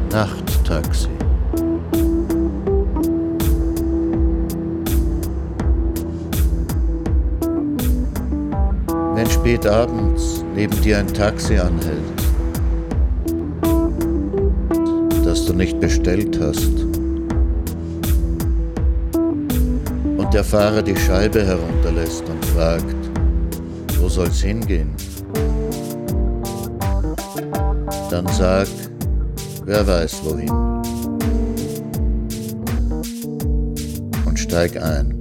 Nachttaxi. Wenn spät abends neben dir ein Taxi anhält, das du nicht bestellt hast, und der Fahrer die Scheibe herunterlässt und fragt, wo soll's hingehen? Dann sag, wer weiß wohin. Und steig ein.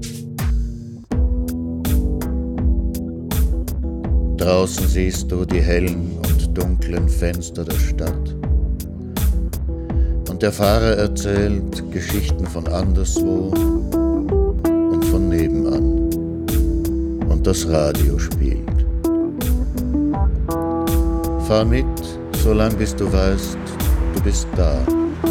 Draußen siehst du die hellen und dunklen Fenster der Stadt. Und der Fahrer erzählt Geschichten von anderswo und von nebenan. Und das Radio spielt. Fahr mit, solange bis du weißt, du bist da.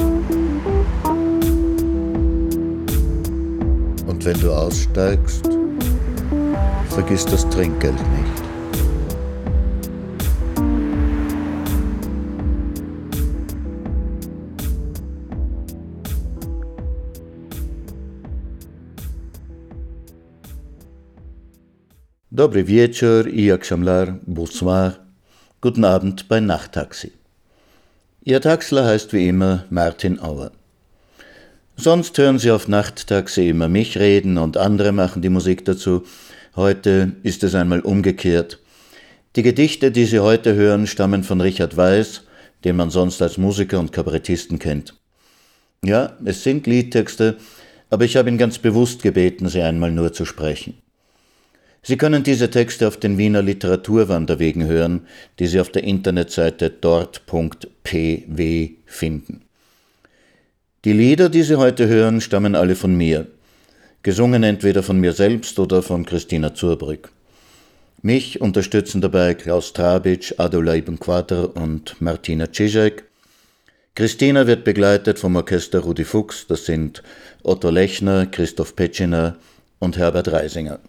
Und wenn du aussteigst, vergiss das Trinkgeld nicht. Dobry wieczór i jak szamlar, bonsoir, guten Abend bei Nachttaxi. Ihr Taxler heißt wie immer Martin Auer. Sonst hören Sie auf Nachttaxi immer mich reden und andere machen die Musik dazu. Heute ist es einmal umgekehrt. Die Gedichte, die Sie heute hören, stammen von Richard Weiß, den man sonst als Musiker und Kabarettisten kennt. Ja, es sind Liedtexte, aber ich habe ihn ganz bewusst gebeten, sie einmal nur zu sprechen. Sie können diese Texte auf den Wiener Literaturwanderwegen hören, die Sie auf der Internetseite dort.pw finden. Die Lieder, die Sie heute hören, stammen alle von mir, gesungen entweder von mir selbst oder von Christina Zurbrügg. Mich unterstützen dabei Klaus Trabitsch, Adula Ibn Quadr und Martina Cizek. Christina wird begleitet vom Orchester Rudi Fuchs, das sind Otto Lechner, Christoph Petschiner und Herbert Reisinger.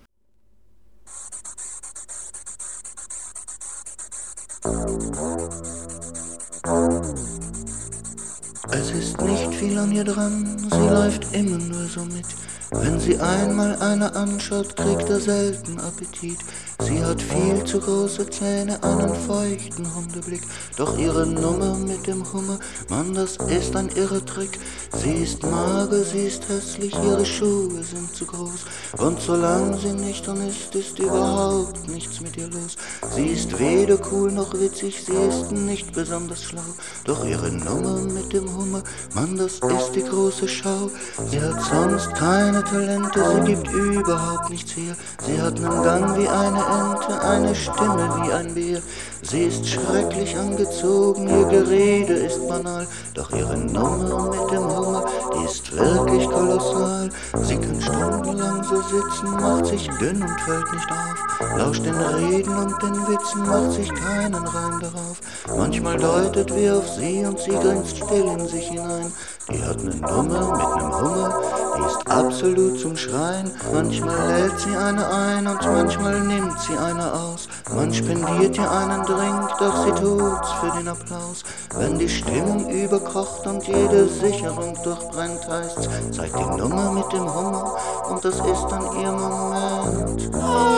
Es ist nicht viel an ihr dran, sie läuft immer nur so mit. Wenn sie einmal einer anschaut, kriegt er selten Appetit. Sie hat viel zu große Zähne, einen feuchten Hundeblick. Doch ihre Nummer mit dem Hummer, Mann, das ist ein irrer Trick. Sie ist mager, sie ist hässlich, ihre Schuhe sind zu groß. Und solange sie nüchtern ist überhaupt nichts mit ihr los. Sie ist weder cool noch witzig, sie ist nicht besonders schlau. Doch ihre Nummer mit dem Hummer, Mann, das ist die große Schau. Sie hat sonst keine Talente, sie gibt überhaupt nichts her. Sie hat einen Gang wie eine Ente, eine Stimme wie ein Bär. Sie ist schrecklich angezogen, ihr Gerede ist banal. Doch ihre Nummer mit dem Hummer, die ist wirklich kolossal. Sie kann stundenlang so sitzen, macht sich dünn und fällt nicht auf. Lauscht den Reden und den Witzen, macht sich keinen Reim darauf. Manchmal deutet wer auf sie und sie grinst still in sich hinein. Die hat ne Nummer mit nem Hummer, die ist absolut zum Schreien. Manchmal lädt sie eine ein und manchmal nimmt sie eine aus. Man spendiert ihr einen Drink, doch sie tut's für den Applaus. Wenn die Stimmung überkocht und jede Sicherung durchbrennt, heißt's, zeigt die Nummer mit dem Hummer und das ist dann ihr Moment.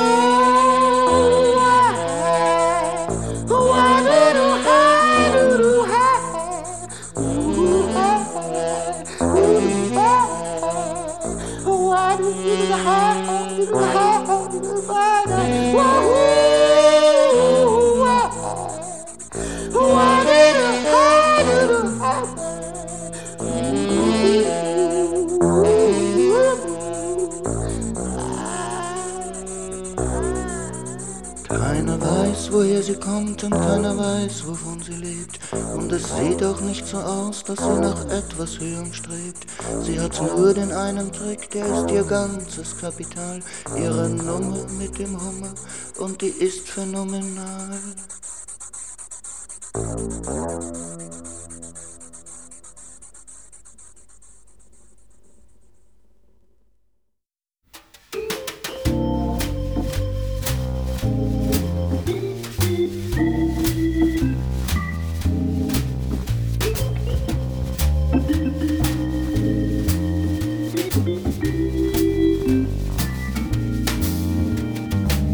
Keiner weiß, woher sie kommt und keiner weiß, wovon sie lebt. Und es sieht auch nicht so aus, dass sie nach etwas Höherem strebt. Sie hat nur den einen Trick, der ist ihr ganzes Kapital. Ihre Nummer mit dem Hummer und die ist phänomenal.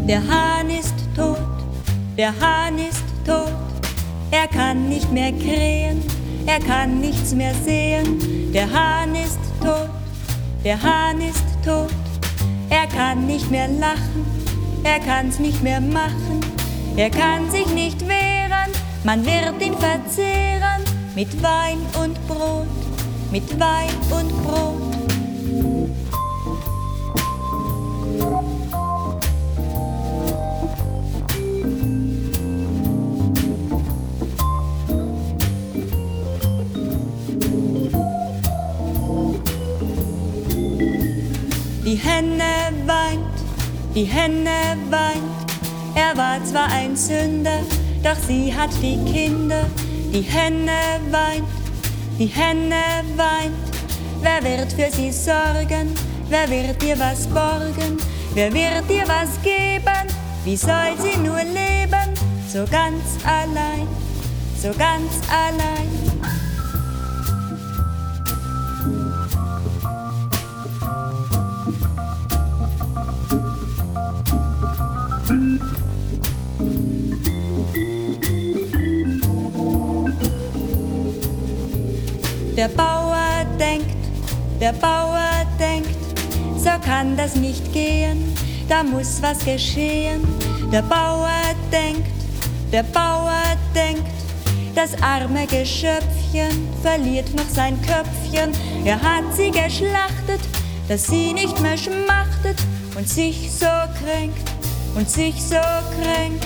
Der Hahn ist tot, der Hahn ist tot. Er kann nicht mehr krähen, er kann nichts mehr sehen. Der Hahn ist tot, der Hahn ist tot. Er kann nicht mehr lachen, er kann's nicht mehr machen. Er kann sich nicht wehren, man wird ihn verzehren. Mit Wein und Brot, mit Wein und Brot. Die Henne weint, die Henne weint. Er war zwar ein Sünder, doch sie hat die Kinder. Die Henne weint, die Henne weint. Wer wird für sie sorgen? Wer wird ihr was borgen? Wer wird ihr was geben? Wie soll sie nur leben? So ganz allein, so ganz allein. Der Bauer denkt, so kann das nicht gehen, da muss was geschehen. Der Bauer denkt, das arme Geschöpfchen verliert noch sein Köpfchen. Er hat sie geschlachtet, dass sie nicht mehr schmachtet und sich so kränkt, und sich so kränkt.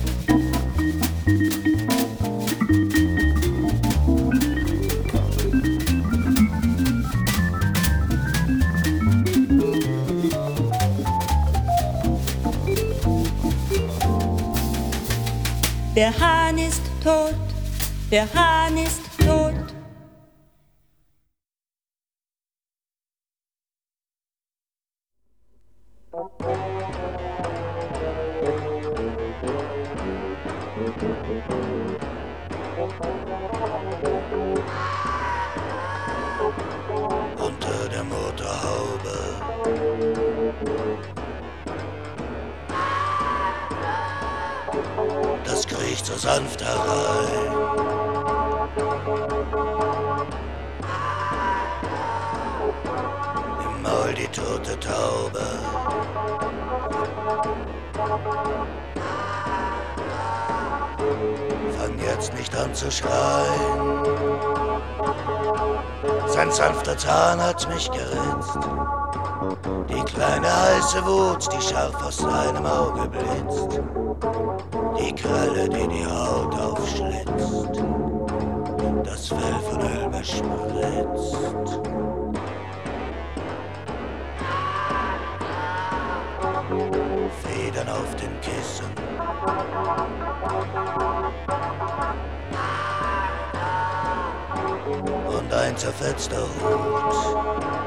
Der Hahn ist tot, der Hahn ist tot. Unter der Motorhaube das kriecht so sanft herein. Im Maul die tote Taube. Fang jetzt nicht an zu schreien. Sein sanfter Zahn hat mich geritzt. Die kleine heiße Wut, die scharf aus seinem Auge blitzt. Die Kralle, die die Haut aufschlitzt, das Fell von Öl bespritzt. Federn auf den Kissen, und ein zerfetzter Hut.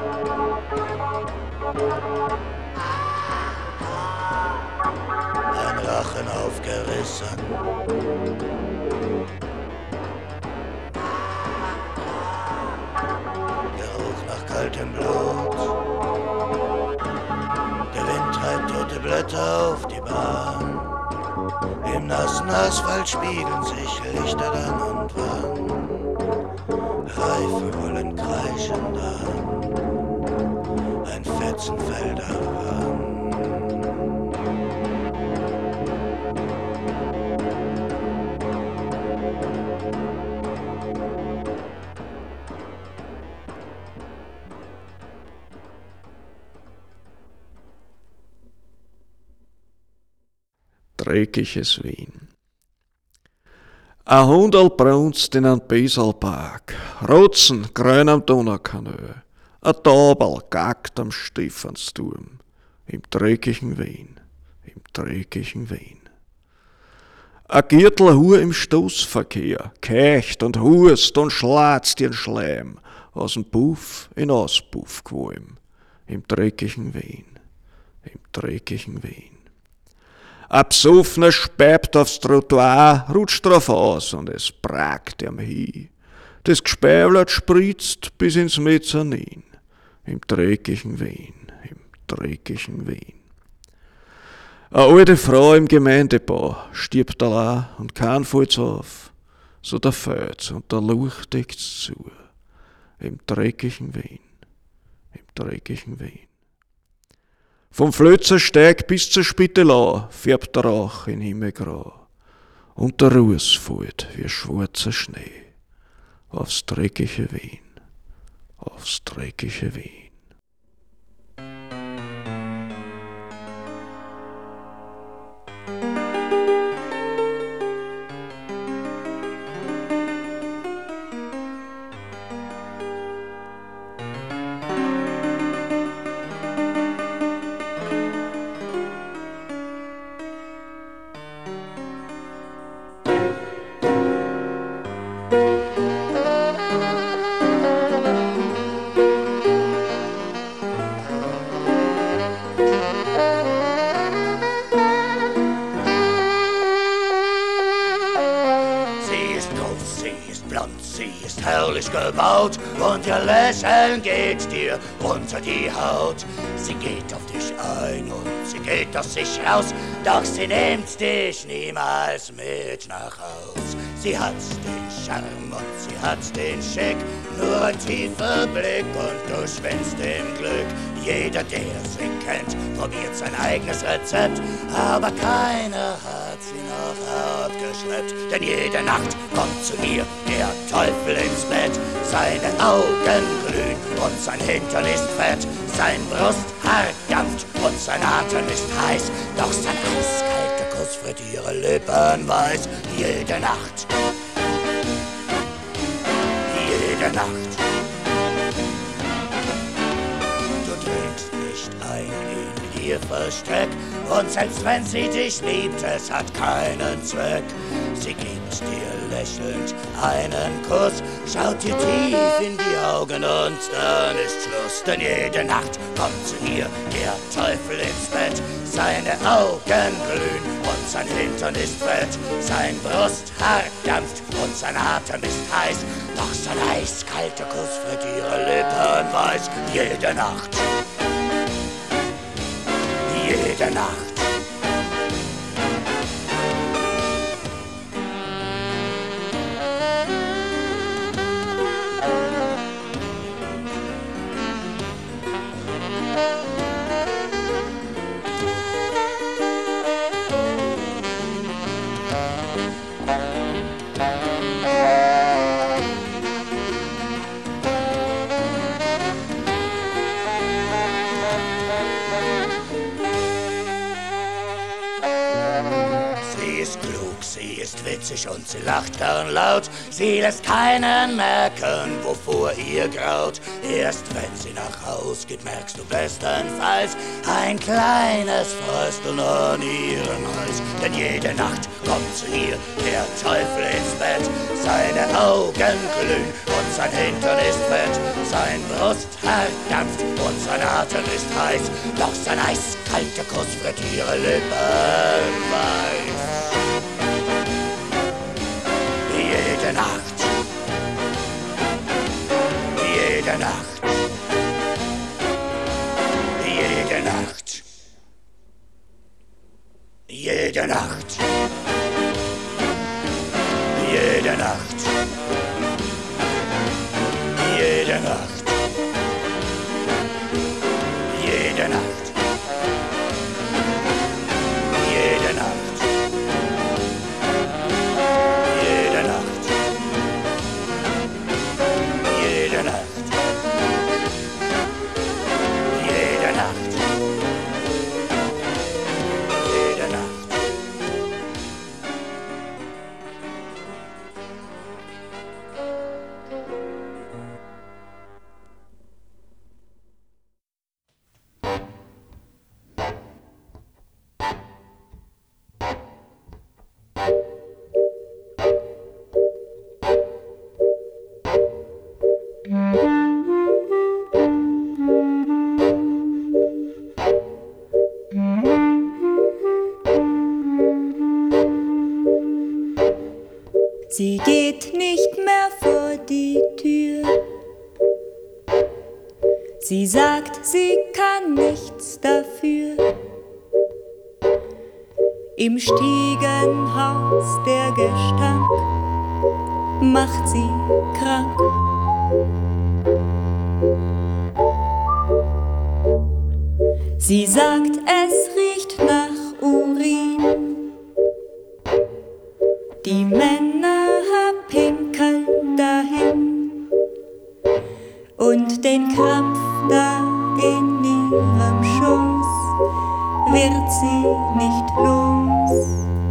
Ein Rachen aufgerissen. Geruch nach kaltem Blut. Der Wind treibt tote Blätter auf die Bahn. Im nassen Asphalt spiegeln sich Lichter dann und wann. Reifen rollen kreischend an. Ein Fetzen fällt heran. Dreckiges Wien. Ein Hundel brunst in ein Beselpark, Rotzen grün am Donaukanal, ein Taubel gackt am Stephansturm, im dreckigen Wien, im dreckigen Wien. Ein Gürtelhuhr im Stoßverkehr, keucht und hust und schlatzt ihren Schleim, aus'm Puff in Auspuff qualm, im dreckigen Wien, im dreckigen Wien. Ein Besoffener speibt aufs Trottoir, rutscht drauf aus und es pragt ihm hin. Das Gespeiblet spritzt bis ins Mezzanin, im dreckigen Wien, im dreckigen Wien. Eine alte Frau im Gemeindebau stirbt allein und kein fällt's auf. So der Fels und der Luch deckt's zu. Im dreckigen Wien, im dreckigen Wien. Vom Flözersteig bis zur Spitelau färbt der Rauch in Himmelgrau. Und der Ruß fällt wie schwarzer Schnee aufs dreckige Wien, aufs dreckige Wien. Herrlich gebaut und ihr Lächeln geht dir unter die Haut. Sie geht auf dich ein und sie geht aus sich raus, doch sie nimmt dich niemals mit nach Haus. Sie hat den Charme und sie hat den Schick, nur ein tiefer Blick und du schwindst im Glück. Jeder, der sie kennt, probiert sein eigenes Rezept, aber keiner hat sie noch abgeschleppt. Denn jede Nacht kommt zu ihr der Teufel ins Bett. Seine Augen glühen und sein Hintern ist fett. Sein Brusthaar dampft und sein Atem ist heiß. Doch sein eiskalter Kuss friert ihre Lippen weiß. Jede Nacht, jede Nacht. In ihr Versteck, und selbst wenn sie dich liebt, es hat keinen Zweck. Sie gibt dir lächelnd einen Kuss, schaut dir tief in die Augen und dann ist Schluss. Denn jede Nacht kommt zu ihr der Teufel ins Bett. Seine Augen glühen und sein Hintern ist fett. Sein Brusthaar dampft und sein Atem ist heiß. Doch sein eiskalter Kuss friert ihre Lippen weiß. Jede Nacht, jede Nacht. Witzig und sie lacht gern laut, sie lässt keinen merken, wovor ihr graut. Erst wenn sie nach Haus geht, merkst du bestenfalls ein kleines Frösteln an ihrem Hals. Denn jede Nacht kommt zu ihr der Teufel ins Bett. Seine Augen glühen und sein Hintern ist fett. Sein Brusthaar dampft und sein Atem ist heiß. Doch sein eiskalter Kuss friert ihre Lippen weiß. Jede Nacht, jede Nacht, jede Nacht, jede Nacht, jede Nacht, jede Nacht, jede Nacht. Sie geht nicht mehr vor die Tür. Sie sagt, sie kann nichts dafür. Im Stiegenhaus der Gestank macht sie krank. Sie sagt, es riecht nach Urin. Die Männer pinkeln dahin und den Krampf da in ihrem Schoß wird sie nicht los.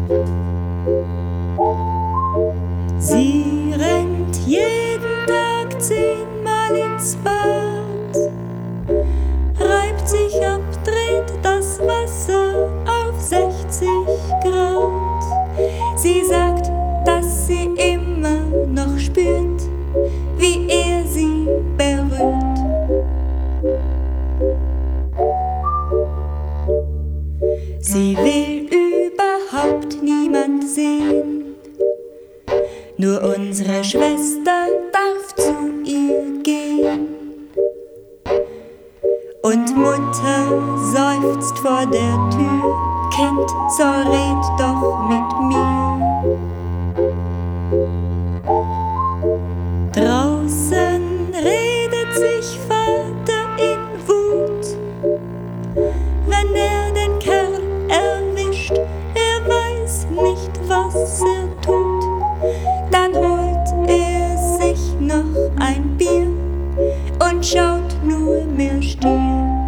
Sie rennt jeden Tag 10-mal ins Bad, reibt sich ab, dreht das Wasser auf 60 Grad. Sie sagt, dass sie immer noch spürt, wie er sie berührt. Sie will überhaupt niemand sehen, nur unsere Schwester darf zu ihr gehen. Und Mutter seufzt vor der Tür, Kind, so red doch mit mir. Draußen redet sich Vater in Wut, wenn er den Kerl erwischt, er weiß nicht, was er tut. Dann holt er sich noch ein Bier und schaut nur mehr still.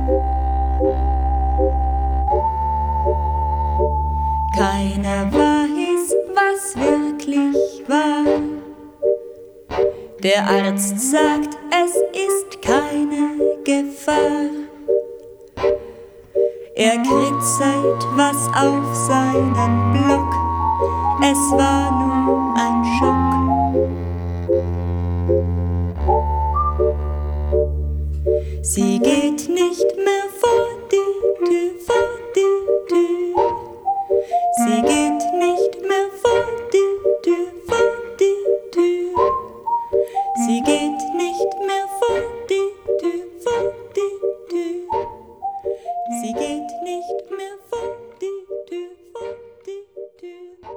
Keiner weiß, was wirklich war. Der Arzt sagt, es ist keine Gefahr. Er kritzelt was auf seinen Block. Es war nur ein Schock. Sie geht nicht mehr vor die Tür, vor die Tür. Sie geht nicht mehr vor die Tür, vor die Tür. Sie geht nicht mehr vor die Tür, vor die Tür. Sie geht nicht mehr vor die Tür, vor die Tür.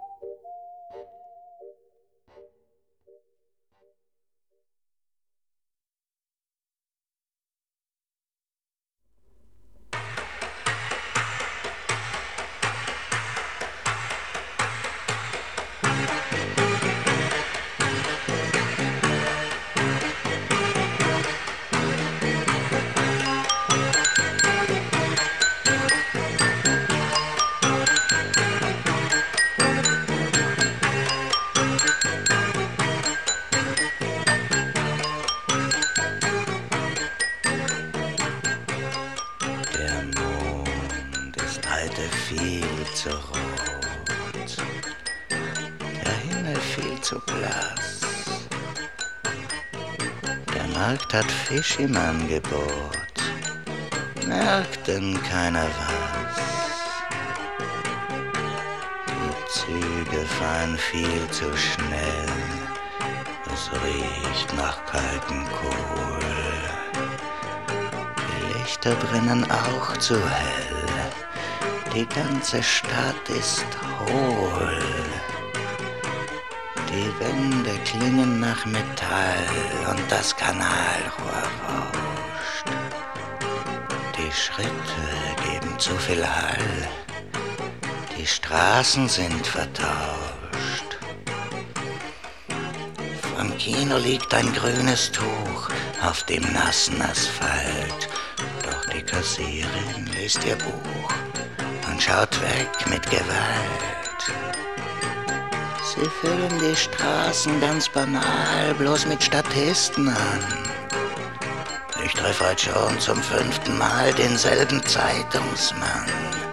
Viel zu rot, der Himmel viel zu blass. Der Markt hat Fisch im Angebot, merkt denn keiner was. Die Züge fahren viel zu schnell, es riecht nach kaltem Kohl. Die Lichter brennen auch zu hell. Die ganze Stadt ist hohl. Die Wände klingen nach Metall und das Kanalrohr rauscht. Die Schritte geben zu viel Hall. Die Straßen sind vertauscht. Vom Kino liegt ein grünes Tuch auf dem nassen Asphalt. Doch die Kassierin liest ihr Buch und schaut weg mit Gewalt. Sie füllen die Straßen ganz banal, bloß mit Statisten an. Ich treffe heute schon zum 5. Mal denselben Zeitungsmann.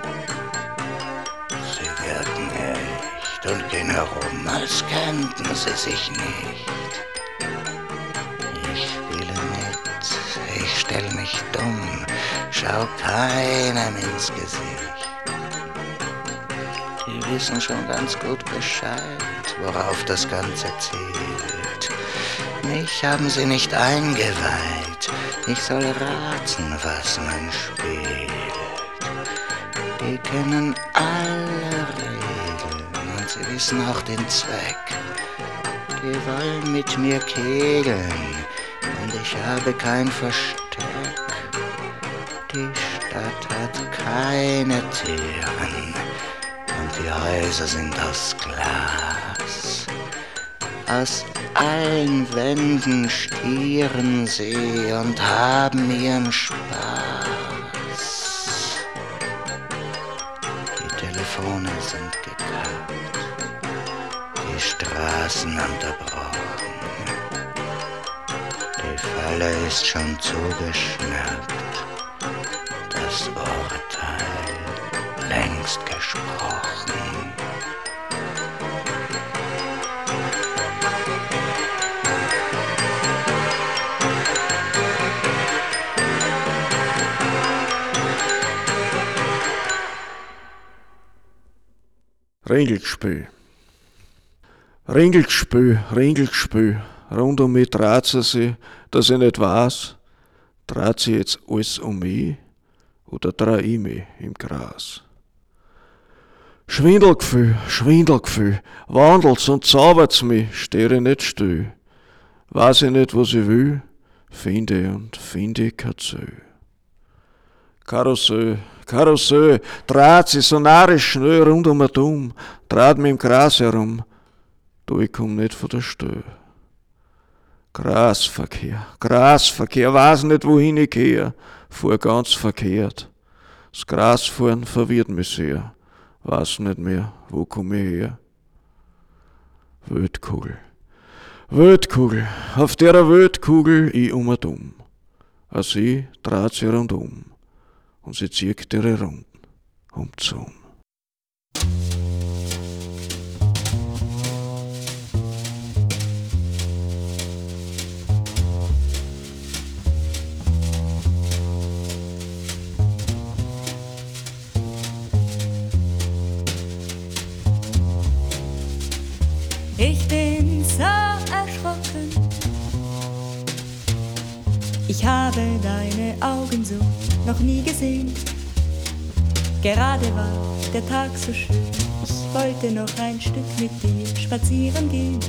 Sie wirken echt und gehen herum, als kennten sie sich nicht. Ich spiele mit, ich stell mich dumm, schau keinem ins Gesicht. Die wissen schon ganz gut Bescheid, worauf das Ganze zielt. Mich haben sie nicht eingeweiht, ich soll raten, was man spielt. Die kennen alle Regeln und sie wissen auch den Zweck. Die wollen mit mir kegeln und ich habe kein Versteck. Die Stadt hat keine Türen und die Häuser sind aus Glas. Aus allen Wänden stieren sie und haben ihren Spaß. Die Telefone sind gekappt, die Straßen unterbrochen. Die Falle ist schon zugeschnappt, das Urteil längst gesprochen. Ringelgespül. Ringelgespül, Ringelgespül. Rund um mich dreht sie sich, dass ich nicht weiß, dreht sie jetzt alles um mich oder dreh ich mich im Gras. Schwindelgefühl, Schwindelgefühl, wandelt's und zaubert's mich, stehe ich nicht still. Weiß ich nicht, was ich will, finde ich kein Ziel. Karussell, Karussell, dreht sich so narrisch schnell rund um den Dum, dreht mich im Gras herum, du, ich komm nicht von der Stelle. Grasverkehr, weiß nicht, wohin ich gehe, fuhr ganz verkehrt. Das Grasfahren verwirrt mich sehr, weiß nicht mehr, wo komm ich her. Wildkugel, Wildkugel, auf der Wildkugel ich um und um. Als ich dreht sie rundum. Und sie zieht ihre Runden zum. Ich bin so erschrocken. Ich habe deine Augen so noch nie gesehen. Gerade war der Tag so schön. Ich wollte noch ein Stück mit dir spazieren gehen.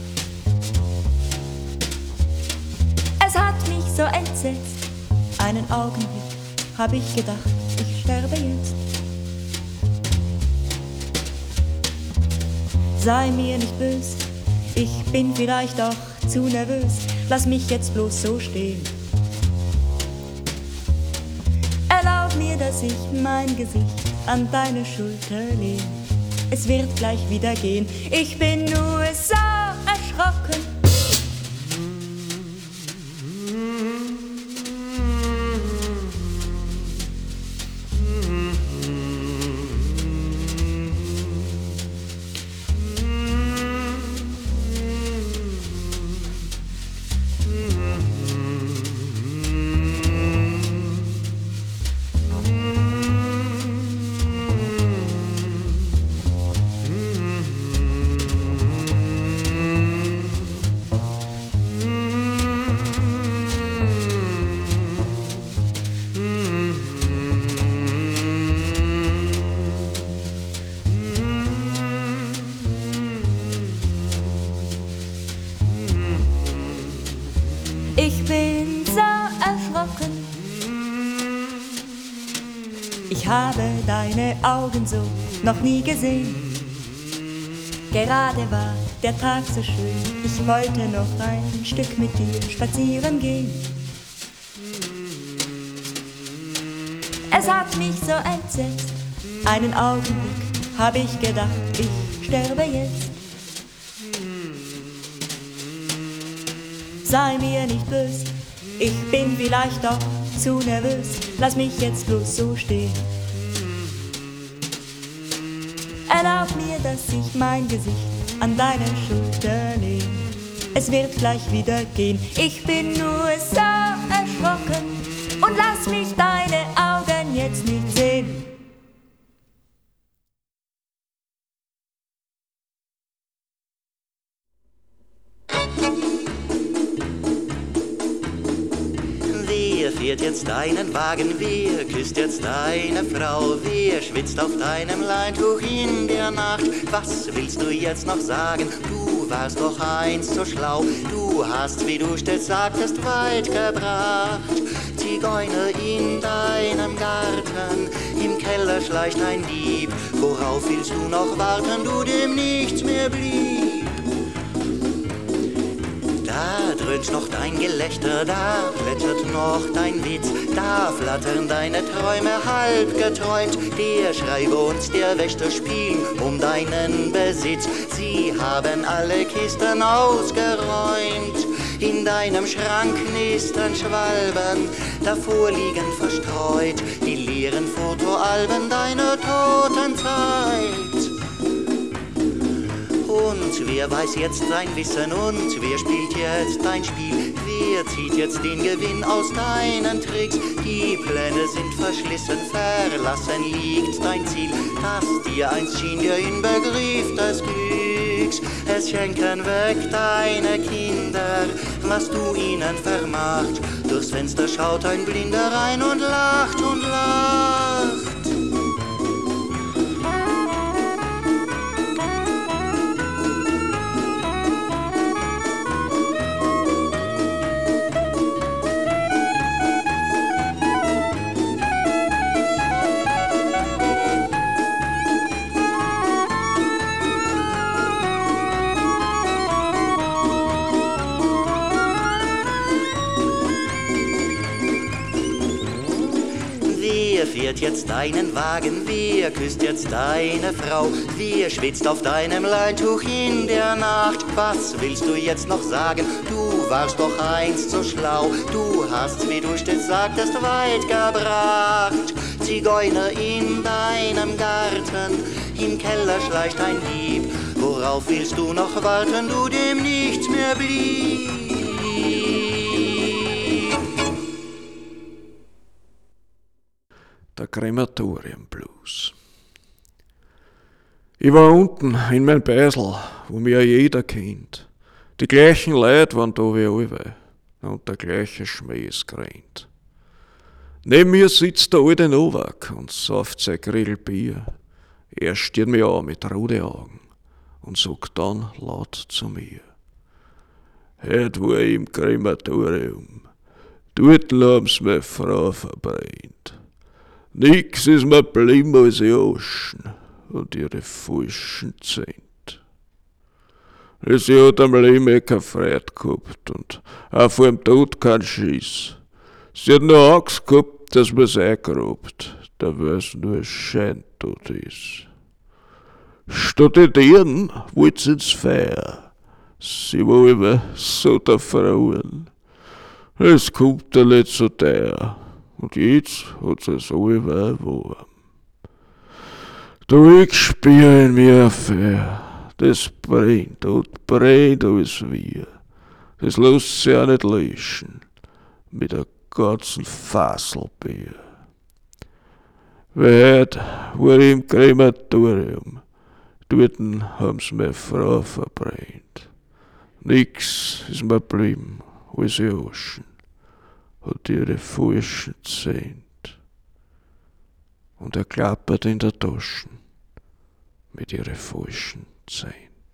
Es hat mich so entsetzt. Einen Augenblick hab ich gedacht, ich sterbe jetzt. Sei mir nicht böse, ich bin vielleicht auch zu nervös. Lass mich jetzt bloß so stehen. Erlaub mir, dass ich mein Gesicht an deine Schulter lehne. Es wird gleich wieder gehen, ich bin nur so erschrocken. Ich bin so erschrocken. Ich habe deine Augen so noch nie gesehen. Gerade war der Tag so schön. Ich wollte noch ein Stück mit dir spazieren gehen. Es hat mich so entsetzt. Einen Augenblick habe ich gedacht, ich sterbe jetzt. Sei mir nicht böse, ich bin vielleicht auch zu nervös. Lass mich jetzt bloß so stehen. Erlaub mir, dass ich mein Gesicht an deine Schulter lehne. Es wird gleich wieder gehen, ich bin nur so erschrocken. Und lass mich deine Augen jetzt nicht sehen. fährt jetzt deinen Wagen, wer küsst jetzt deine Frau, wer schwitzt auf deinem Leintuch in der Nacht? Was willst du jetzt noch sagen? Du warst doch einst so schlau, du hast, wie du stets sagtest, weit gebracht. Zigeuner in deinem Garten, im Keller schleicht ein Dieb, worauf willst du noch warten, du dem nichts mehr blieb? Da dröhnt noch dein Gelächter, da plätschert noch dein Witz, da flattern deine Träume halb geträumt. Der Schreiber und der Wächter spielen um deinen Besitz, sie haben alle Kisten ausgeräumt. In deinem Schrank knistern Schwalben, davor liegen verstreut die leeren Fotoalben deiner toten Zeit. Und wer weiß jetzt dein Wissen und wer spielt jetzt dein Spiel? Wer zieht jetzt den Gewinn aus deinen Tricks? Die Pläne sind verschlissen, verlassen liegt dein Ziel, das dir einst schien der Inbegriff des Glücks. Es schenken weg deine Kinder, was du ihnen vermacht. Durchs Fenster schaut ein Blinder rein und lacht und lacht. Wer fährt jetzt deinen Wagen, wer küsst jetzt deine Frau, wer schwitzt auf deinem Leintuch in der Nacht? Was willst du jetzt noch sagen? Du warst doch einst so schlau, du hast, wie du stets sagtest, weit gebracht. Zigeuner in deinem Garten, im Keller schleicht ein Dieb, worauf willst du noch warten, du dem nichts mehr blieb? Der Krematorium-Blues. Ich war unten in mein Beisel, wo mir jeder kennt. Die gleichen Leute waren da wie alle und der gleiche Schmäh grennt. Neben mir sitzt der alte Novak und sauft sein Grill Bier. Er stiert mich an mit roten Augen und sagt dann laut zu mir: Heut war ich im Krematorium, dort haben's meine Frau verbrennt. Nix ist mir blieben als die Aschen und ihre falschen Zent. Sie hat am Leben keine Freude gehabt und auch vor dem Tod keinen Schiss. Sie hat nur Angst gehabt, dass man's eingrabt, da weil's nur ein Scheintod ist. Statt den wollt sie ins Feuer. Sie war immer so der Frauen. Es kommt der nicht so teuer. Und jetzt hat sie es alle warm. Da ich spür in mir ein Feuer, das brennt und brennt als wir. Das lässt sich auch nicht löschen, mit der ganzen Fasselbier. Weil heute war ich im Krematorium, dort haben sie meine Frau verbrennt. Nix ist mir blieben als die Aschen und ihre falschen Zent. Und klappert in der Tasche mit ihren falschen Zent.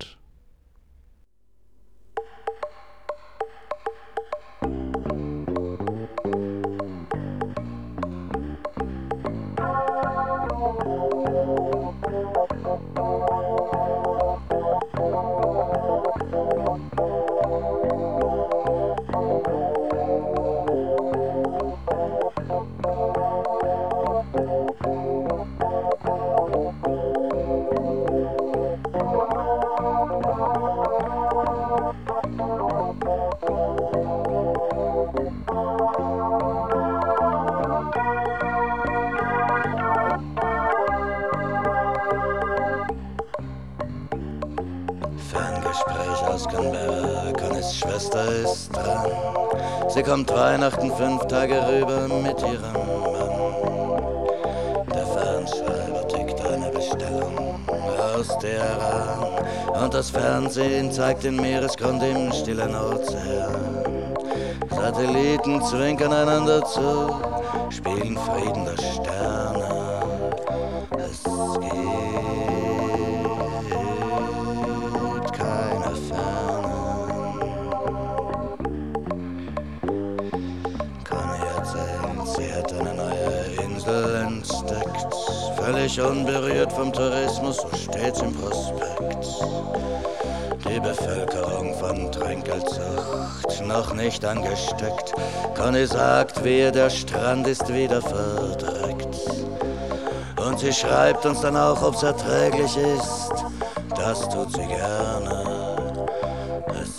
Ferngespräch aus Canberra, Connies Schwester ist dran. Sie kommt Weihnachten 5 Tage rüber mit ihrem Mann. Der Fernschreiber tickt eine Bestellung aus Teheran und das Fernsehen zeigt den Meeresgrund im stillen Ozean. Satelliten zwinkern einander zu, spielen Frieden der Sterne. Es gibt keine Fernen. Conny erzählt, sie hätte eine neue Insel entdeckt, völlig unberührt vom Tourismus, so steht's im Prospekt. Die Bevölkerung von Tränkelzucht noch nicht angesteckt. Conny sagt, wehe, der Strand ist wieder verdreckt. Und sie schreibt uns dann auch, ob's erträglich ist. Das tut sie gerne. Es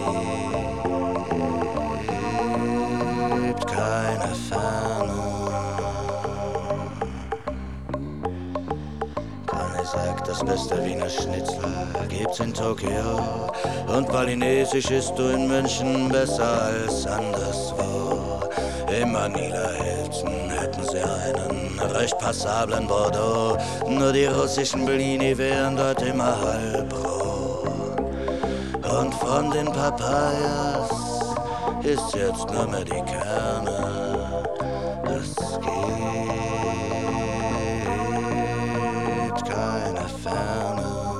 gibt keine Ferne. Conny sagt, das beste Wiener Schnitzel gibt's in Tokio. Und Balinesisch isst du in München besser als anderswo. Im Manila Hilton hätten sie einen recht passablen Bordeaux. Nur die russischen Blini wären dort immer halb roh. Und von den Papayas ist jetzt nur mehr die Kerne. Es gibt keine Ferne.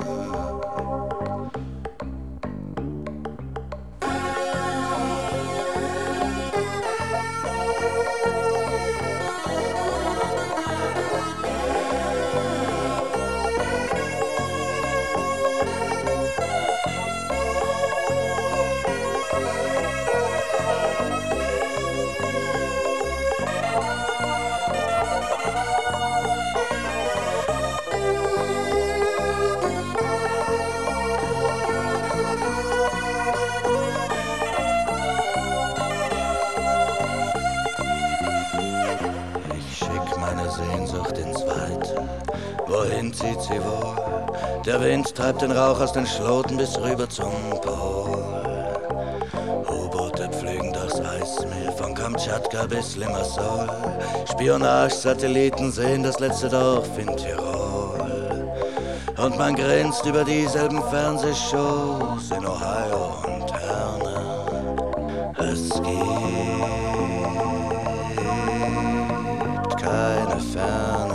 Sehnsucht ins Weite, wohin zieht sie wohl? Der Wind treibt den Rauch aus den Schloten bis rüber zum Pol. U-Boote pflügen durchs Eismeer, von Kamtschatka bis Limassol. Spionage-Satelliten sehen das letzte Dorf in Tirol. Und man grinst über dieselben Fernsehshows in Ohio und Herne. Es gibt keine Ferne.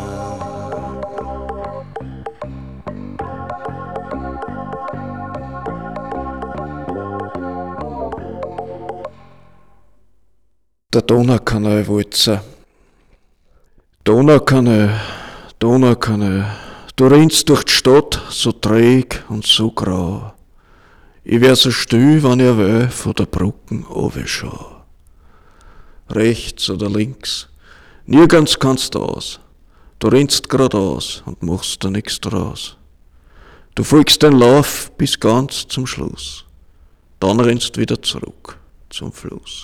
Der Donaukanal walzer. Donaukanal, Donaukanal, du rennst durch die Stadt so träg und so grau. Ich wär so still, wenn ich will, von der Brücken runterschau. Rechts oder links, nirgends kannst du aus. Du rennst geradeaus und machst da nix draus. Du folgst den Lauf bis ganz zum Schluss. Dann rennst wieder zurück zum Fluss.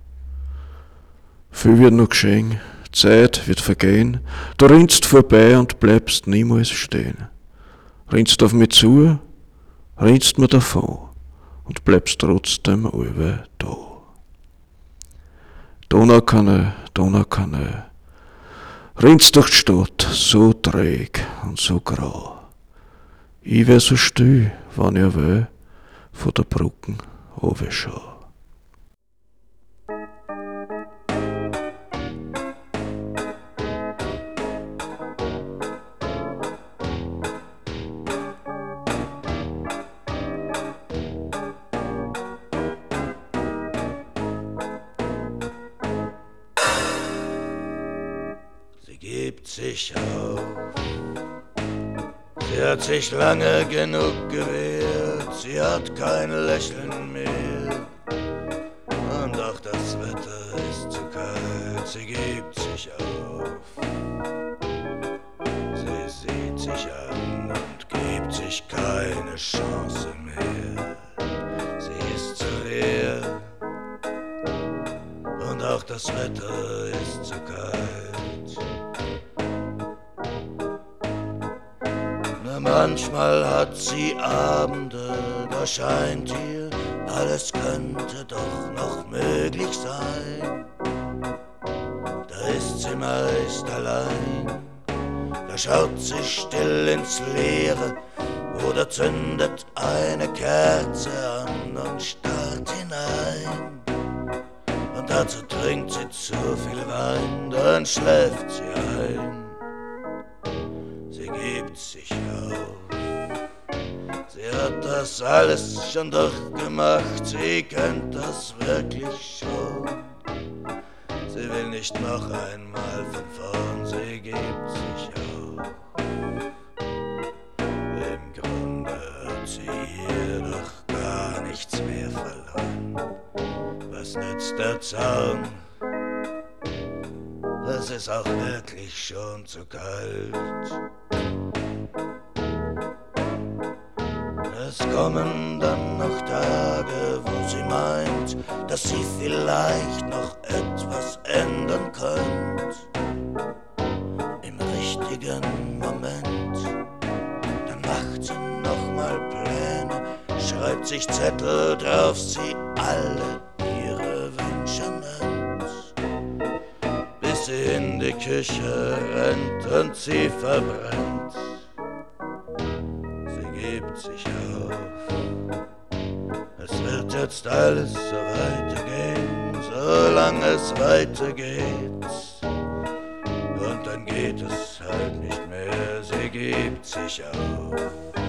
Viel wird noch geschehen, Zeit wird vergehen. Du rennst vorbei und bleibst niemals stehen. Rennst auf mich zu, rennst mir davon und bleibst trotzdem alle da. Donaukanal, Donaukanal, rennst durch die Stadt so träg und so grau. Ich wär so still, wann ich will, von der Brücken runterschau. Gibt sich auf. Sie hat sich lange genug gewehrt, sie hat kein Lächeln mehr. Und auch das Wetter ist zu kalt, sie gibt sich auf. Sie sieht sich an und gibt sich keine Chance mehr. Sie ist zu leer und auch das Wetter ist zu kalt. Manchmal hat sie Abende, da scheint ihr, alles könnte doch noch möglich sein. Da ist sie meist allein, da schaut sie still ins Leere oder zündet eine Kerze an und starrt hinein. Dazu trinkt sie zu viel Wein, dann schläft sie ein. Sie gibt sich auf. Sie hat das alles schon durchgemacht, sie kennt das wirklich schon. Sie will nicht noch einmal von vorn, sie gibt sich auf. Im Grunde hat sie hier doch gar nichts mehr verloren. Was nützt der Zaun? Es ist auch wirklich schon zu kalt. Es kommen dann noch Tage, wo sie meint, dass sie vielleicht noch etwas ändern könnte. Im richtigen Moment. Dann macht sie nochmal Pläne, schreibt sich Zettel drauf, sie alle ihre Wünsche nennt. Bis sie in die Küche rennt und sie verbrennt. Sie gibt sich auf. Es wird jetzt alles so weitergehen, solange es weitergeht. Und dann geht es halt nicht mehr, sie gibt sich auf.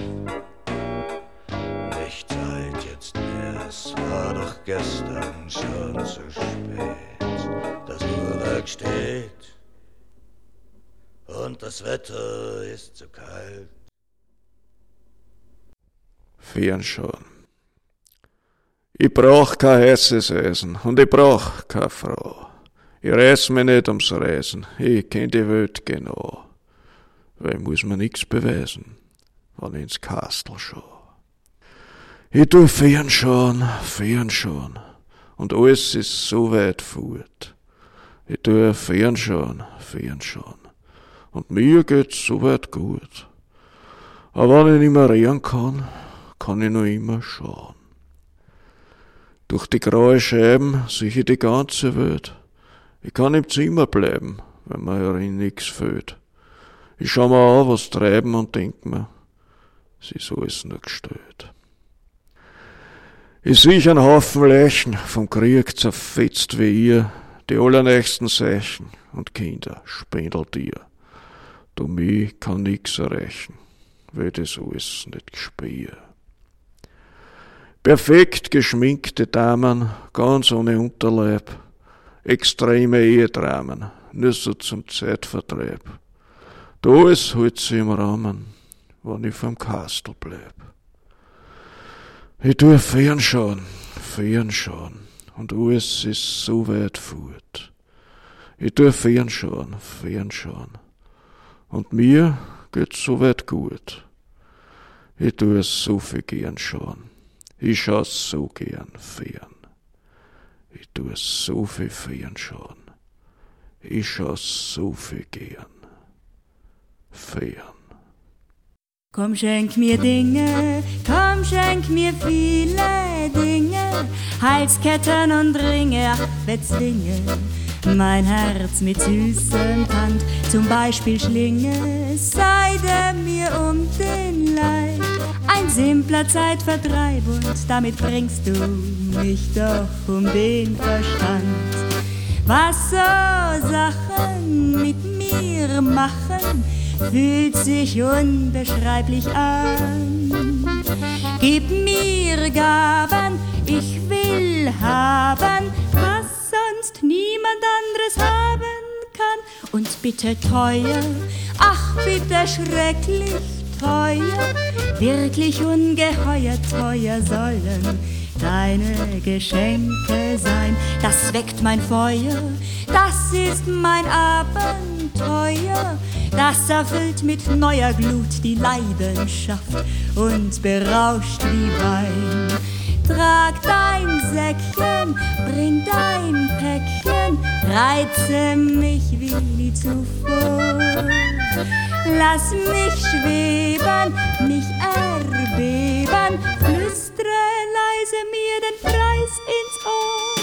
Nicht Zeit jetzt mehr, es war doch gestern schon zu spät. Das Uhrwerk steht und das Wetter ist zu kalt. Fern schon. Ich brauch kein heißes Eisen und ich brauch keine Frau. Ich reiß mich nicht ums Reisen, ich kenn die Welt genau. Weil ich muss mir nix beweisen, wenn ich ins Kastel schau. Ich tu fern schon, und alles ist so weit fort. Ich tu fern schon, und mir geht's so weit gut. Aber wenn ich nicht mehr reden kann ich noch immer schauen. Durch die graue Scheiben sehe ich die ganze Welt. Ich kann im Zimmer bleiben, wenn mir herin nix fehlt. Ich schau mir an, was treiben und denk mir, es ist alles nur gestellt. Ich sehe einen Haufen Leichen, vom Krieg zerfetzt wie ihr, die allernächsten Seichen und Kinder, Spendeltier. Du mich kann nix erreichen, weil das alles nicht gespielt. Perfekt geschminkte Damen, ganz ohne Unterleib, extreme Ehedramen, nur so zum Zeitvertreib. Da alles hält sich im Rahmen, wenn ich vom Kastel bleib. Ich tu fern schauen, und alles ist so weit fort. Ich tu fern schauen, und mir geht's so weit gut. Ich tu es so viel gern schauen. Ich schau so gern fern. Ich tu es so viel fern schauen. Ich schau so viel gern fern. Komm, schenk mir Dinge, komm, schenk mir viele Dinge, Halsketten und Ringe, ach, Bezwinge, mein Herz mit süßem Tand, zum Beispiel Schlinge, Seide mir um den Leib, ein simpler Zeitvertreib und damit bringst du mich doch um den Verstand. Was so Sachen mit mir machen, fühlt sich unbeschreiblich an. Gib mir Gaben, ich will haben, was sonst niemand anderes haben kann. Und bitte teuer, ach bitte schrecklich teuer, wirklich ungeheuer teuer sollen deine Geschenke sein. Das weckt mein Feuer, das ist mein Abenteuer, das erfüllt mit neuer Glut die Leidenschaft und berauscht wie Wein. Trag dein Säckchen, bring dein Päckchen, reize mich wie nie zuvor. Lass mich schweben, mich erbeben, flüstere leise mir den Preis ins Ohr.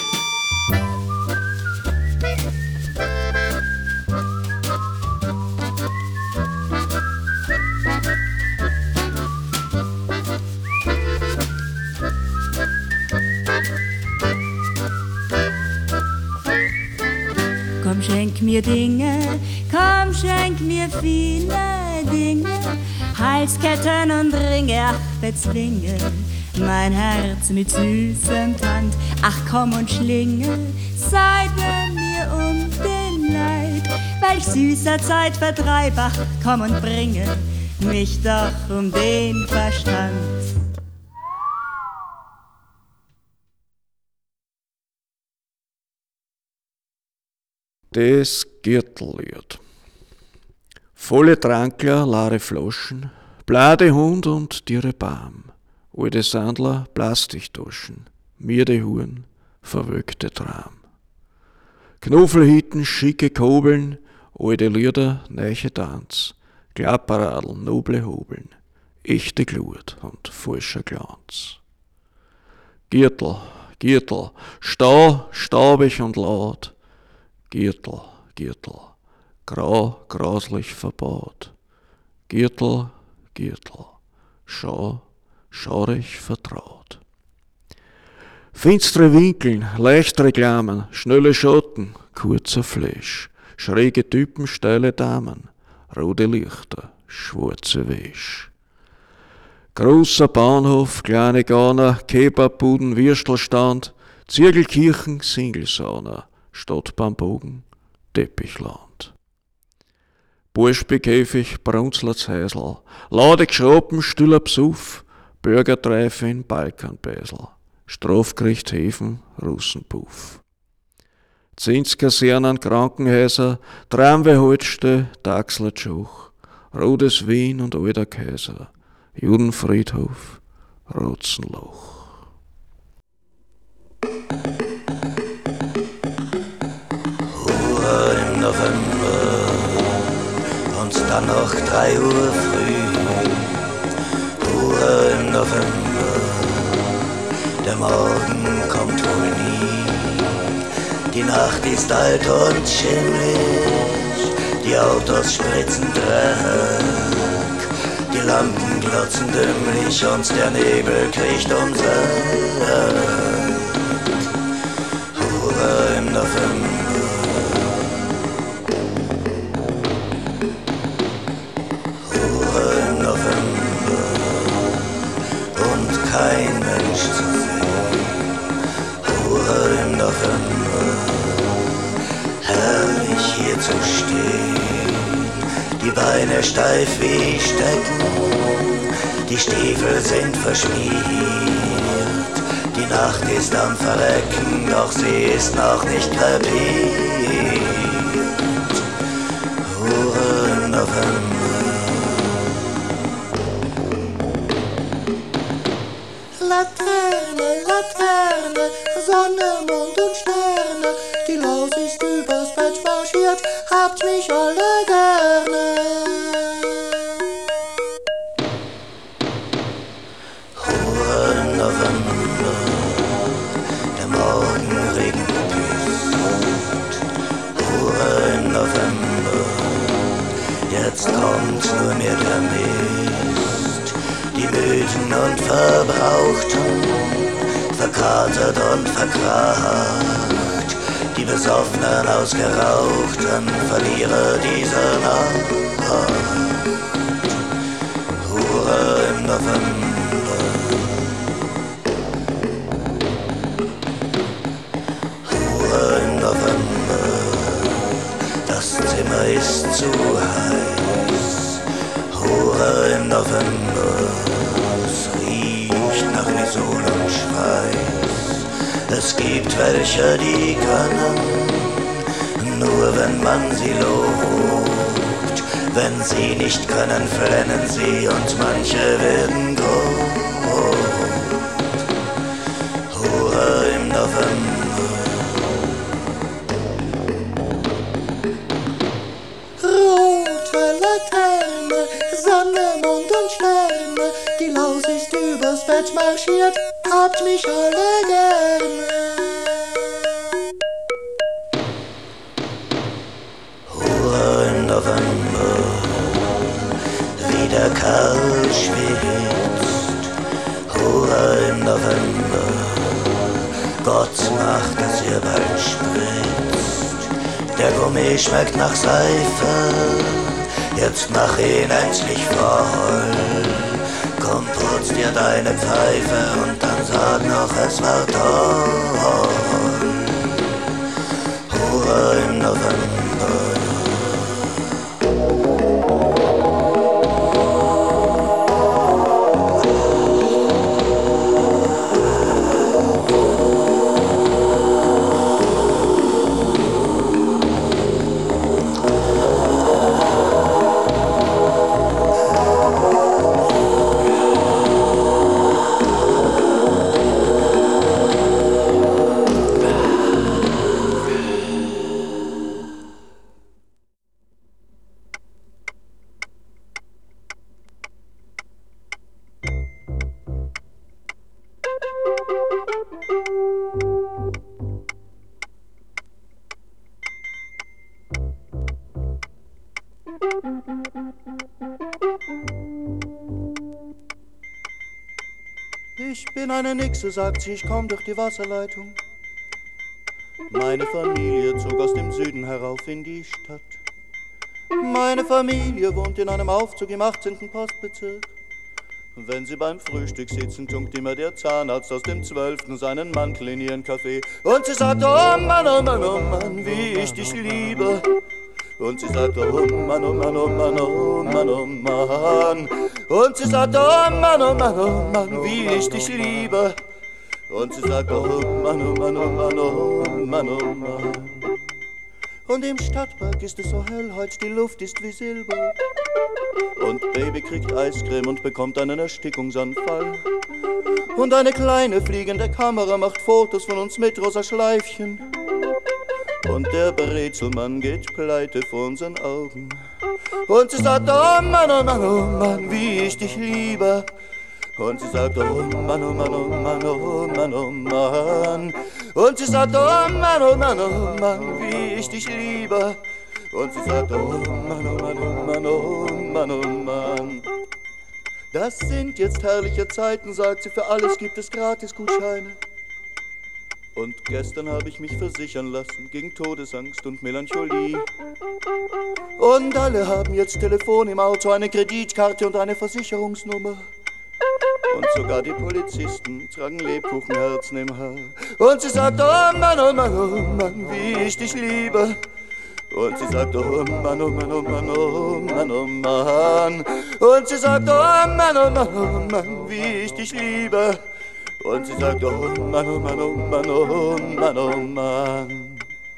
komm, schenk mir Dinge, komm, schenk mir viele Dinge, Halsketten und Ringe, ach, bezwinge mein Herz mit süßem Tand. Ach, komm und schlinge Seide mir um den Leib, welch süßer Zeit vertreib. Ach, komm und bringe mich doch um den Verstand. Das Gürtellied. Volle Trankler, leere Flaschen, blade Hund und Tiere Baum, alte Sandler, Plastiktaschen, mierde Huren, verwögte Traum. Knuffelhitten, schicke Kobeln, alte Lieder, neiche Tanz, Klapperadl, noble Hobeln, echte Glut und falscher Glanz. Gürtel, Gürtel, staubig und laut, Gürtel, Gürtel, grau, grauslich verbaut. Gürtel, Gürtel, schaurig vertraut. Finstere Winkeln, Leuchtreklamen, schnelle Schatten, kurzer Flash, schräge Typen, steile Damen, rote Lichter, schwarze Wäsch. Großer Bahnhof, kleine Gauner, Kebabbuden, Würstelstand, Zirkelkirchen, Singlesauna, Stadt beim Bogen, Teppichland. Burschbekäfig, Brunzlerts Häusl, laude Geschroppen, stiller Psuff, Bürgertreife in Balkanbäsel, Strafgericht Häfen, Russenpuff. Zinskasernen, Krankenhäuser, Tramwehholzste, Dachslertschuch, Rotes Wien und alter Kaiser, Judenfriedhof, Rotzenloch. Im November und dann noch 3 Uhr früh. Ruhe im November, der Morgen kommt wohl nie. Die Nacht ist alt und schimmlig, die Autos spritzen Dreck, die Lampen glotzen dümmlich und der Nebel kriecht ums Eck. Ruhe im November. Kein Mensch zu sehen, Ruhe im November, herrlich hier zu stehen, die Beine steif wie Stecken, die Stiefel sind verschmiert, die Nacht ist am Verrecken, doch sie ist noch nicht krepiert. Ruhe im November. Laterne, Laterne, Sonne, Mond und Sterne, die Laus ist übers Bett marschiert, habt mich alle gerne. Ruhe im November, der Morgenregen küsst. Ruhe im November, jetzt kommt nur mehr der Mist. Die Müden und Verbrauchten, verkatert und verkracht, die Besoffenen Ausgerauchten, Verlierer dieser Nacht. Ruhe im November. Ruhe im November, das Zimmer ist zu heiß. Ruhe im November, es riecht nach Lisol und Schweiß. Es gibt welche, die können, nur wenn man sie lobt. Wenn sie nicht können, flennen sie und manche werden grob. Ruhe im November. Rote Laterne, Sonne, Mond und Sterne, die Laus ist übers Bett marschiert, habt mich alle gerne. Ruhe im November, wie der Karl schwitzt. Ruhe im November, Gott macht, dass ihr bald spritzt. Der Gummi schmeckt nach Seife, jetzt mach ihn endlich voll. Komm, putz dir deine Pfeife und dann sag noch, es war toll. Hurra im November. Ich bin eine Nixe, sagt sie, ich komm durch die Wasserleitung. Meine Familie zog aus dem Süden herauf in die Stadt. Meine Familie wohnt in einem Aufzug im 18. Postbezirk. Wenn sie beim Frühstück sitzen, tunkt immer der Zahnarzt aus dem 12. seinen Mantel in ihren Kaffee. Und sie sagt, oh Mann, oh Mann, oh Mann, wie ich dich liebe. Und sie sagt, oh Mann, oh Mann, oh Mann, oh Mann, oh Mann. Und sie sagt, oh Mann, oh Mann, oh Mann, wie ich dich liebe. Und sie sagt, oh Mann, oh Mann, oh Mann, oh Mann, oh Mann. Und im Stadtpark ist es so hell, heut die Luft ist wie Silber. Und Baby kriegt Eiscreme und bekommt einen Erstickungsanfall. Und eine kleine fliegende Kamera macht Fotos von uns mit rosa Schleifchen. Und der Brezelmann geht pleite vor unseren Augen. Und sie sagt, oh Mann, oh Mann, oh Mann, wie ich dich liebe. Und sie sagt, oh Mann, oh Mann, oh Mann, oh Mann, oh Mann. Und sie sagt, oh Mann, oh Mann, oh Mann, wie ich dich liebe. Und sie sagt, oh Mann, oh Mann, oh Mann, oh Mann, oh Mann. Das sind jetzt herrliche Zeiten, sagt sie, für alles gibt es Gratisgutscheine. Und gestern habe ich mich versichern lassen gegen Todesangst und Melancholie. Und alle haben jetzt Telefon im Auto, eine Kreditkarte und eine Versicherungsnummer. Und sogar die Polizisten tragen Lebkuchenherzen im Haar. Und sie sagt, oh Mann, oh Mann, oh Mann, wie ich dich liebe. Und sie sagt, oh Mann, oh Mann, oh Mann, oh Mann, oh Mann. Und sie sagt, oh Mann, oh Mann, oh Mann, wie ich dich liebe. Und sie sagt, oh Mann, oh Mann, oh Mann, oh Mann, oh Mann.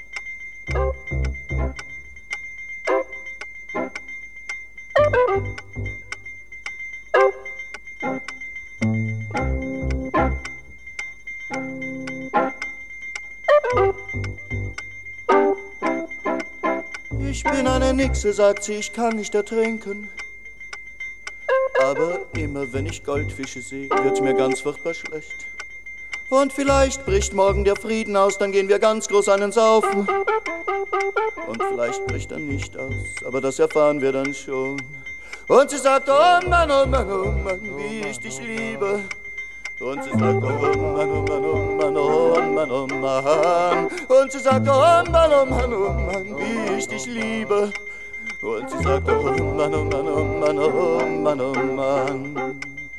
Ich bin eine Nixe, sagt sie, ich kann nicht ertrinken. Aber immer wenn ich Goldfische sehe, wird mir ganz furchtbar schlecht. Und vielleicht bricht morgen der Frieden aus, dann gehen wir ganz groß einen saufen. Und vielleicht bricht er nicht aus, aber das erfahren wir dann schon. Und sie sagt, oh Mann, oh Mann, oh Mann, wie ich dich liebe. Und sie sagt, oh Mann, oh Mann, oh Mann, oh Mann, oh Mann. Und sie sagt, oh Mann, oh Mann, oh Mann, wie ich dich liebe. Und sie sagt, oh Mann, oh Mann, oh Mann, oh Mann, oh Mann.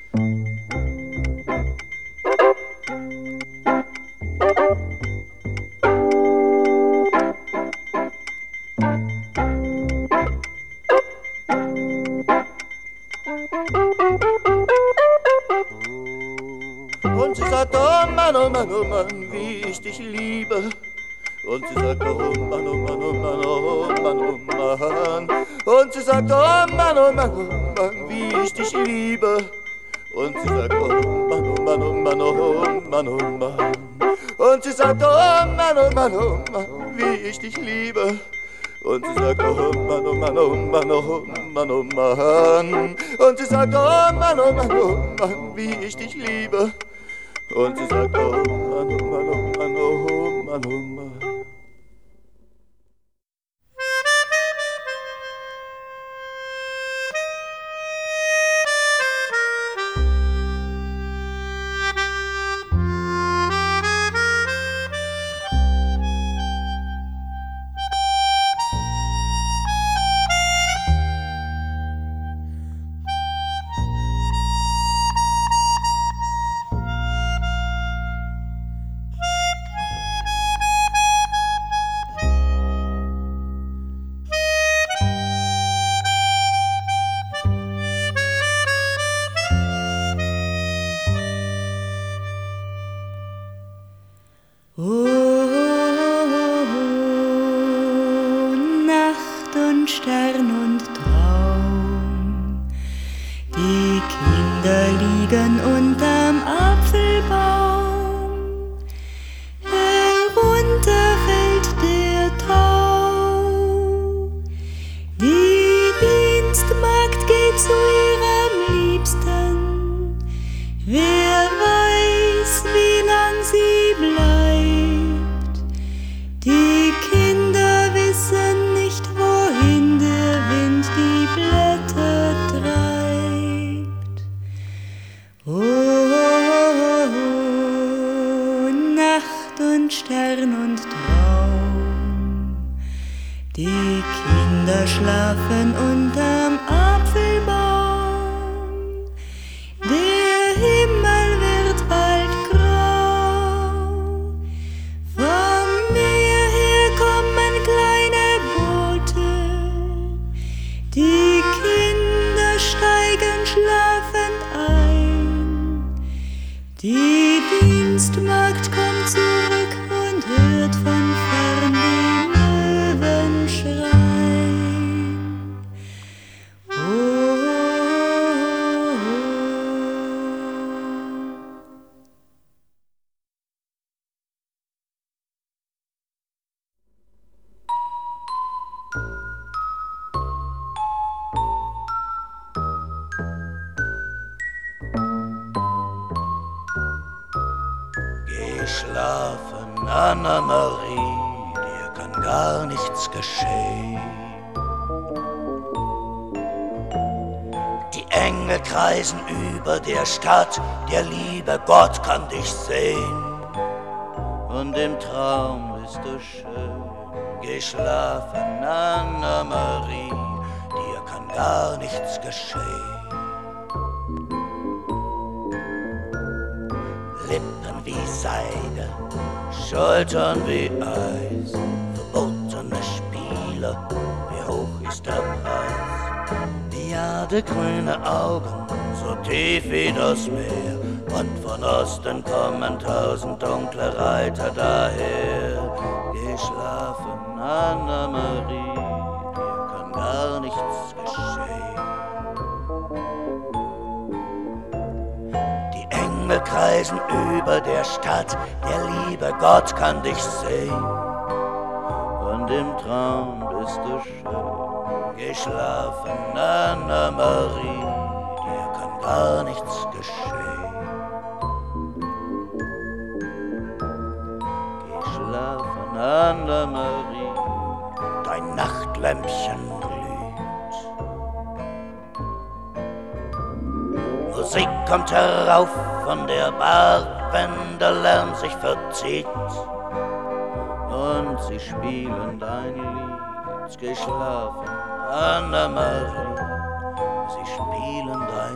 Und sie sagt, oh Mann, oh Mann, oh Mann, wie ich dich liebe. Und sie sagt, oh Mann, oh Mann, oh Mann, oh Mann, oh Mann. Und sie sagt, oh Mann, oh Mann, oh Mann, wie ich dich liebe. Und sie sagt, oh Mann, oh Mann, oh Mann, oh Mann, oh Mann. Und sie sagt, oh Mann, oh Mann, oh Mann, wie ich dich liebe. Und sie sagt, oh Mann, oh Mann, oh Mann, oh Mann, oh Mann. Und sie sagt, oh Mann, oh Mann, oh Mann, wie ich dich liebe. Und sie sagt, oh Mann, oh Mann, oh Mann, oh Mann, oh Mann. Stern und Traum. Die Kinder liegen unterm Apfelbaum, herunter fällt der Tau. Die Dienstmagd geht zu ihrem Liebsten, wer weiß, wie lang sie bleibt. Die Kinder wissen nicht, wohin der Wind die Blätter treibt. Oh, Nacht und Stern und Traum. Die Kinder schlafen unterm Apfelbaum. Der Himmel wird bald grau. Vom Meer her kommen kleine Boote. Die Kinder steigen schlafend ein. Die Dienstmagd kommt zurück und hört von fern die Möwen schreien. Oh. Geh schlafen, Anna-Marie, dir kann gar nichts geschehen. Die Engel kreisen über der Stadt, der liebe Gott kann dich sehen. Und im Traum bist du schön. Geh schlafen, Anna-Marie, dir kann gar nichts geschehen. Lippen wie Seide, Schultern wie Eis, verbotene Spiele, wie hoch ist der Preis? Jadegrüne Augen, so tief wie das Meer, und von Osten kommen 1000 dunkle Reiter daher. Geh schlafen, Anna-Marie, dir kann gar nichts geschehen. Die Engel kreisen über der Stadt, der liebe Gott kann dich sehen. Und im Traum bist du schön. Geh schlafen, Anna-Marie, dir kann gar nichts geschehen. Geh schlafen, Anna-Marie, dein Nachtlämpchen glüht. Musik kommt herauf von der Bar, wenn der Lärm sich verzieht. und sie spielen dein Lied. Geh schlafen, Anna-Marie, sie spielen dein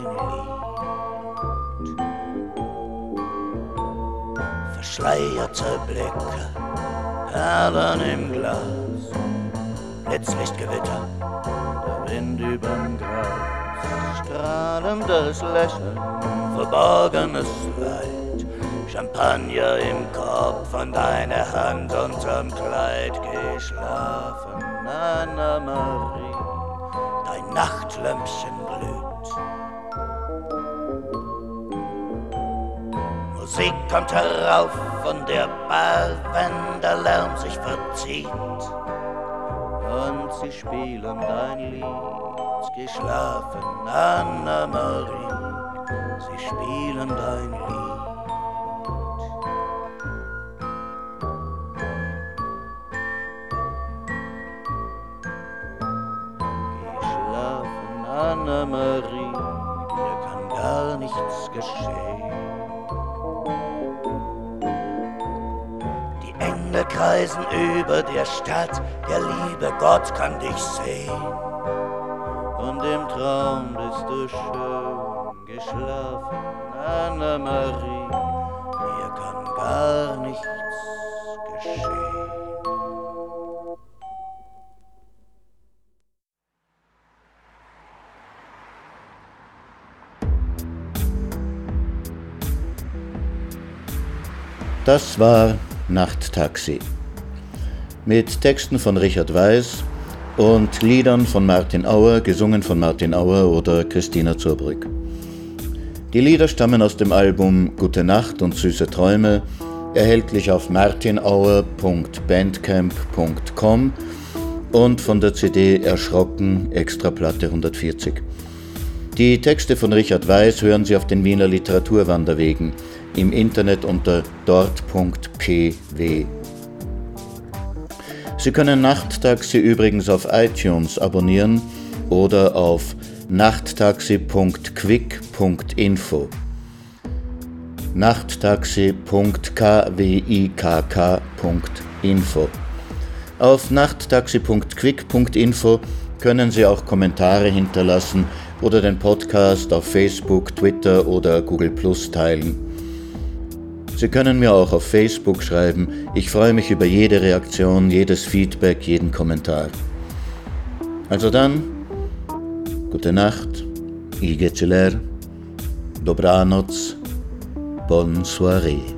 Lied. Verschleierte Blicke, Perlen im Glas, Blitzlichtgewitter, der Wind überm Gras, strahlendes Lächeln, verborgenes Leid, Champagner im Kopf und deine Hand unterm Kleid. Geh schlafen, Anna-Marie, dein Nachtlämpchen glüht. Musik kommt herauf von der Bar, wenn der Lärm sich verzieht. und sie spielen dein Lied. Geh schlafen, Anna-Marie, sie spielen dein Lied. Geh schlafen, Anna-Marie, Dir kann gar nichts geschehen. Die Engel kreisen über der Stadt, der liebe Gott kann dich sehen. und im Traum bist du schön. Geh schlafen, Anna-Marie, Dir kann gar nichts geschehen. Das war Nachttaxi. Mit Texten von Richard Weiß, und Liedern von Martin Auer, gesungen von Martin Auer oder Christina Zurbrück. Die Lieder stammen aus dem Album Gute Nacht und süße Träume, erhältlich auf martinauer.bandcamp.com und von der CD Erschrocken, Extraplatte 140. Die Texte von Richard Weiß hören Sie auf den Wiener Literaturwanderwegen, im Internet unter dort.pw. Sie können Nachttaxi übrigens auf iTunes abonnieren oder auf nachttaxi.quick.info. nachttaxi.kwikk.info. Auf nachttaxi.quick.info können Sie auch Kommentare hinterlassen oder den Podcast auf Facebook, Twitter oder Google Plus teilen. Sie können mir auch auf Facebook schreiben. Ich freue mich über jede Reaktion, jedes Feedback, jeden Kommentar. Also dann, gute Nacht, Igeceler, Dobranoc, bonne soirée.